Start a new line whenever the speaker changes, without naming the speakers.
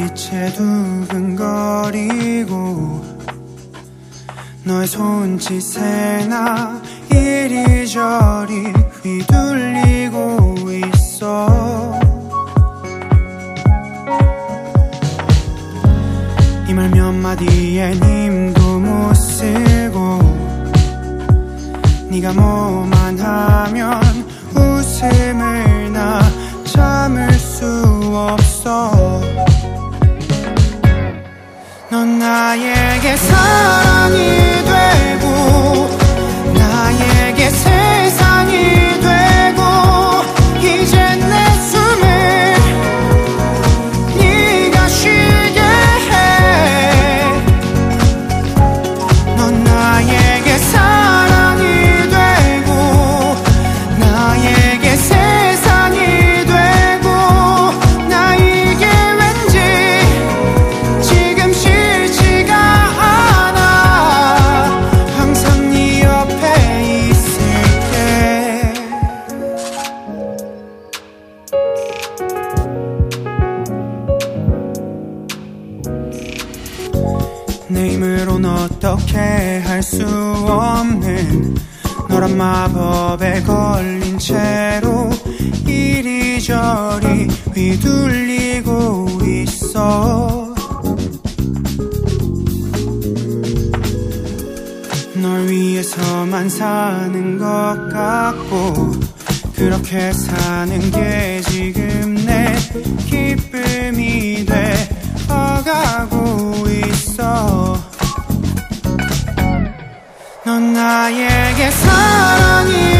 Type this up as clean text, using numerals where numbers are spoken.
빛에 두근거리고 너의 손짓에 나 이리저리 휘둘리고 있어. 이 말 몇 마디에 힘도 못 쓰고 네가 뭐만 하면 웃음을 나 참을 수 없어. 넌 나에게 사랑이 되고 나에게 세상이 되고 이제 내 숨을 네가 쉬게 해. 넌 나에게 사랑이 되고 나에게 세상이 되고 나 이게 왠지 지금 싫지가 않아. 항상 네 옆에 있을게. 내 힘으론 어떻게 할 수 없는 너란 마법에 걸린 채로 이리저리 휘둘리고 있어. 널 위해서만 사는 것 같고 그렇게 사는 게 지금 내 기쁨이 되어가고 있어. 넌 나에게 사랑이